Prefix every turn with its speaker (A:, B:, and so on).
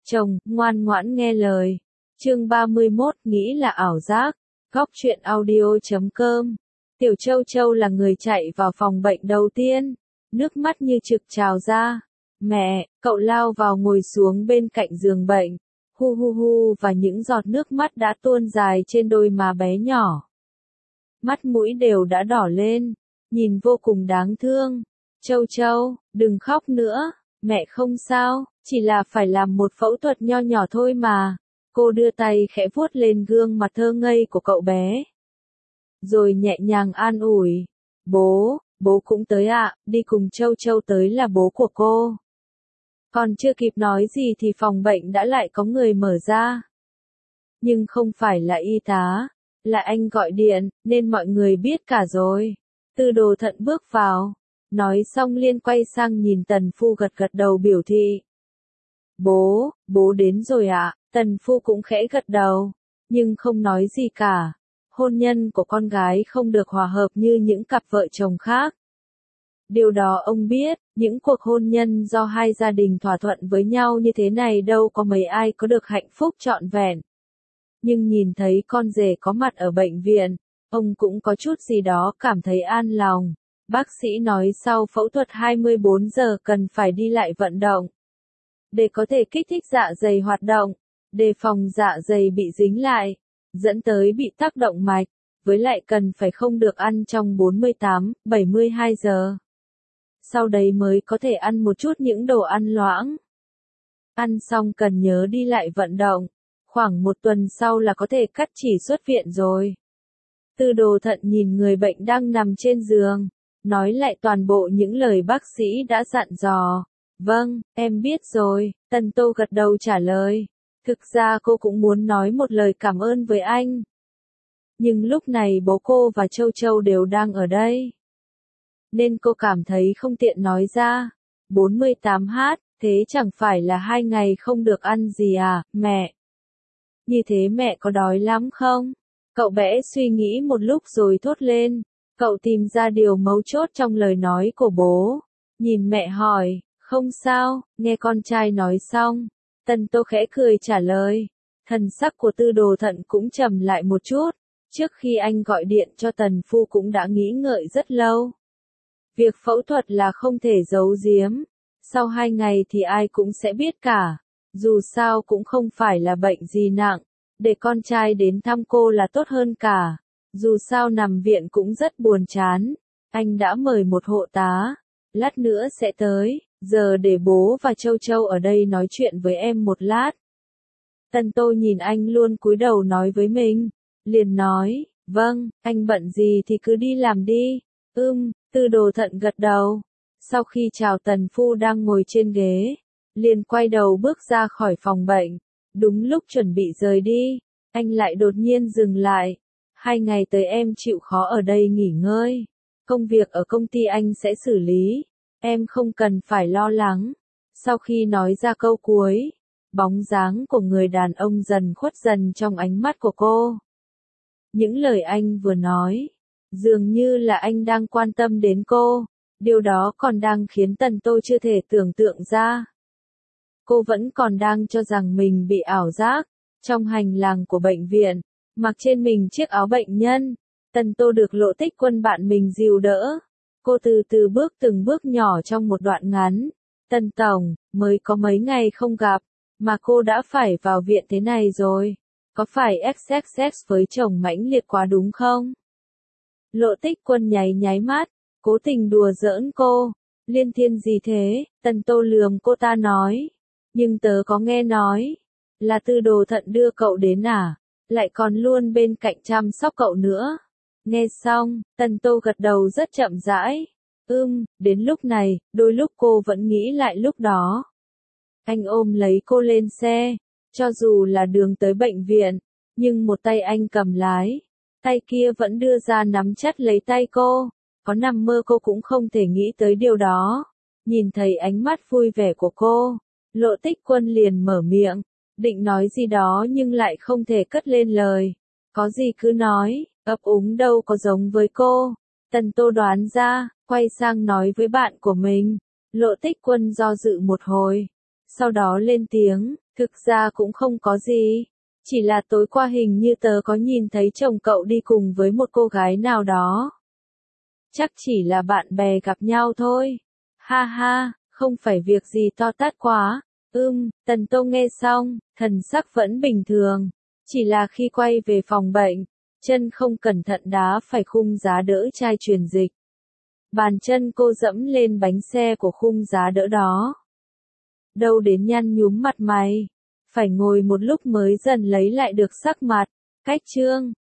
A: Chồng, ngoan ngoãn nghe lời. Chương 31, nghĩ là ảo giác. Góc truyện audio.com. Tiểu Châu Châu là người chạy vào phòng bệnh đầu tiên. Nước mắt như trực trào ra. Mẹ, cậu lao vào ngồi xuống bên cạnh giường bệnh. Hu hu hu, và những giọt nước mắt đã tuôn dài trên đôi má bé nhỏ. Mắt mũi đều đã đỏ lên, nhìn vô cùng đáng thương. Châu Châu, đừng khóc nữa, mẹ không sao, chỉ là phải làm một phẫu thuật nho nhỏ thôi mà. Cô đưa tay khẽ vuốt lên gương mặt thơ ngây của cậu bé. Rồi nhẹ nhàng an ủi. Bố cũng tới ạ, đi cùng Châu Châu tới là bố của cô. Còn chưa kịp nói gì thì phòng bệnh đã lại có người mở ra. Nhưng không phải là y tá, là anh gọi điện, nên mọi người biết cả rồi. Tư Đồ Thận bước vào, nói xong liền quay sang nhìn Tần Phu gật gật đầu biểu thị. Bố đến rồi ạ, Tần Phu cũng khẽ gật đầu, nhưng không nói gì cả. Hôn nhân của con gái không được hòa hợp như những cặp vợ chồng khác. Điều đó ông biết, những cuộc hôn nhân do hai gia đình thỏa thuận với nhau như thế này đâu có mấy ai có được hạnh phúc trọn vẹn. Nhưng nhìn thấy con rể có mặt ở bệnh viện, ông cũng có chút gì đó cảm thấy an lòng. Bác sĩ nói sau phẫu thuật 24 giờ cần phải đi lại vận động. Để có thể kích thích dạ dày hoạt động, đề phòng dạ dày bị dính lại, dẫn tới bị tác động mạch, với lại cần phải không được ăn trong 48-72 giờ. Sau đấy mới có thể ăn một chút những đồ ăn loãng. Ăn xong cần nhớ đi lại vận động, khoảng một tuần sau là có thể cắt chỉ xuất viện rồi. Tư Đồ Thận nhìn người bệnh đang nằm trên giường, nói lại toàn bộ những lời bác sĩ đã dặn dò. Vâng, em biết rồi, Tần Tô gật đầu trả lời. Thực ra cô cũng muốn nói một lời cảm ơn với anh. Nhưng lúc này bố cô và Châu Châu đều đang ở đây. Nên cô cảm thấy không tiện nói ra. 48h, thế chẳng phải là 2 ngày không được ăn gì à, mẹ? Như thế mẹ có đói lắm không? Cậu bé suy nghĩ một lúc rồi thốt lên. Cậu tìm ra điều mấu chốt trong lời nói của bố. Nhìn mẹ hỏi, không sao, nghe con trai nói xong. Tần Tô khẽ cười trả lời. Thần sắc của Tư Đồ Thận cũng trầm lại một chút. Trước khi anh gọi điện cho Tần Phu cũng đã nghĩ ngợi rất lâu. Việc phẫu thuật là không thể giấu giếm. Sau 2 ngày thì ai cũng sẽ biết cả. Dù sao cũng không phải là bệnh gì nặng. Để con trai đến thăm cô là tốt hơn cả. Dù sao nằm viện cũng rất buồn chán. Anh đã mời một hộ tá. Lát nữa sẽ tới. Giờ để bố và Châu Châu ở đây nói chuyện với em một lát. Tần Tô nhìn anh luôn cúi đầu nói với mình. Liền nói, vâng, anh bận gì thì cứ đi làm đi. Tư Đồ Thận gật đầu. Sau khi chào Tần Phu đang ngồi trên ghế, liền quay đầu bước ra khỏi phòng bệnh. Đúng lúc chuẩn bị rời đi, anh lại đột nhiên dừng lại. 2 ngày tới em chịu khó ở đây nghỉ ngơi. Công việc ở công ty anh sẽ xử lý. Em không cần phải lo lắng. Sau khi nói ra câu cuối, bóng dáng của người đàn ông dần khuất dần trong ánh mắt của cô. Những lời anh vừa nói, dường như là anh đang quan tâm đến cô. Điều đó còn đang khiến Tần Tô chưa thể tưởng tượng ra. Cô vẫn còn đang cho rằng mình bị ảo giác. Trong hành lang của bệnh viện, mặc trên mình chiếc áo bệnh nhân, Tần Tô được Lộ Tích Quân bạn mình dìu đỡ. Cô từ từ bước từng bước nhỏ trong một đoạn ngắn. Tần Tổng, mới có mấy ngày không gặp, mà cô đã phải vào viện thế này rồi. Có phải XXX với chồng mãnh liệt quá đúng không? Lộ Tích Quân nháy mắt, cố tình đùa giỡn cô. Liên thiên gì thế? Tần Tô lườm cô ta nói. Nhưng tớ có nghe nói, là Tư Đồ Thận đưa cậu đến à? Lại còn luôn bên cạnh chăm sóc cậu nữa. Nghe xong, Tần Tô gật đầu rất chậm rãi. Đến lúc này, đôi lúc cô vẫn nghĩ lại lúc đó. Anh ôm lấy cô lên xe, cho dù là đường tới bệnh viện, nhưng một tay anh cầm lái, tay kia vẫn đưa ra nắm chặt lấy tay cô. Có nằm mơ cô cũng không thể nghĩ tới điều đó. Nhìn thấy ánh mắt vui vẻ của cô, Lộ Tích Quân liền mở miệng, định nói gì đó nhưng lại không thể cất lên lời. Có gì cứ nói, ấp úng đâu có giống với cô. Tần Tô đoán ra, quay sang nói với bạn của mình. Lộ Tích Quân do dự một hồi, sau đó lên tiếng, Thực ra cũng không có gì. Chỉ là tối qua hình như tớ có nhìn thấy chồng cậu đi cùng với một cô gái nào đó. Chắc chỉ là bạn bè gặp nhau thôi. Ha ha, không phải việc gì to tát quá. Tần Tô nghe xong, thần sắc vẫn bình thường. Chỉ là khi quay về phòng bệnh, chân không cẩn thận đá phải khung giá đỡ chai truyền dịch. Bàn chân cô dẫm lên bánh xe của khung giá đỡ đó. Đâu đến nhăn nhúm mặt mày. Phải ngồi một lúc mới dần lấy lại được sắc mặt. Cách chương